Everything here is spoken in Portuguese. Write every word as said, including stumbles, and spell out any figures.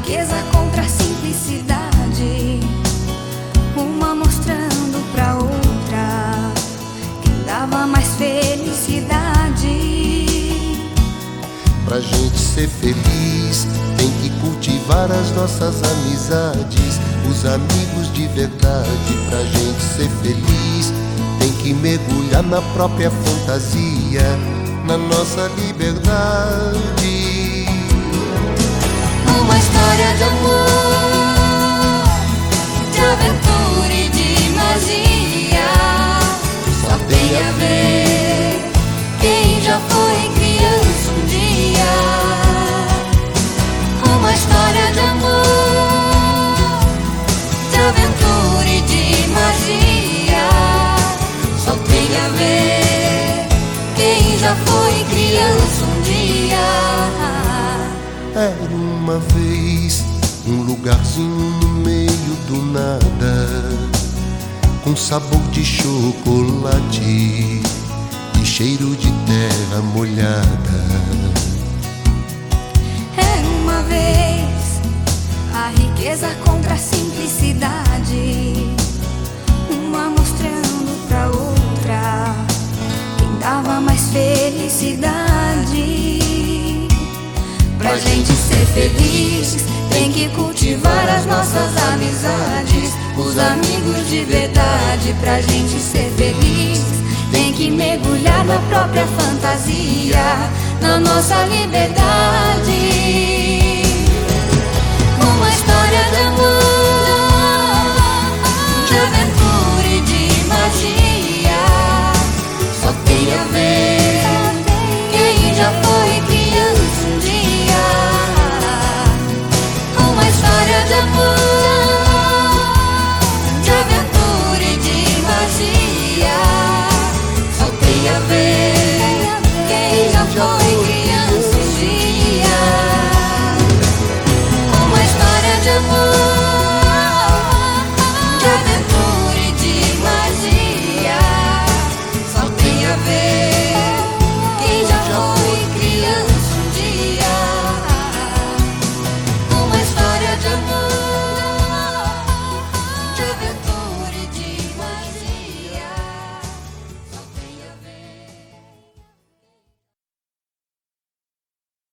riqueza contra a simplicidade, uma mostrando pra outra quem dava mais felicidade. Pra gente ser feliz, tem que cultivar as nossas amizades, os amigos de verdade. Pra gente ser feliz, tem que mergulhar na própria fantasia, na nossa liberdade. Uma história de amor, de aventura e de magia, só tem a ver quem já foi criança um dia. Uma história de amor, de aventura e de magia, só tem a ver quem já foi criança um dia. Era uma vez um lugarzinho no meio do nada, com sabor de chocolate e cheiro de terra molhada. Era uma vez a riqueza contra a simplicidade, uma mostrando pra outra quem dava mais felicidade. Pra gente ser feliz, tem que cultivar as nossas amizades, os amigos de verdade. Pra gente ser feliz, tem que mergulhar na própria fantasia, na nossa liberdade. Uma história de amor, de aventura e de magia, só tem a ver quem já foi criança um dia. Uma história de amor, de aventura e de magia, só tem a ver quem já foi criança um dia. Uma história de amor.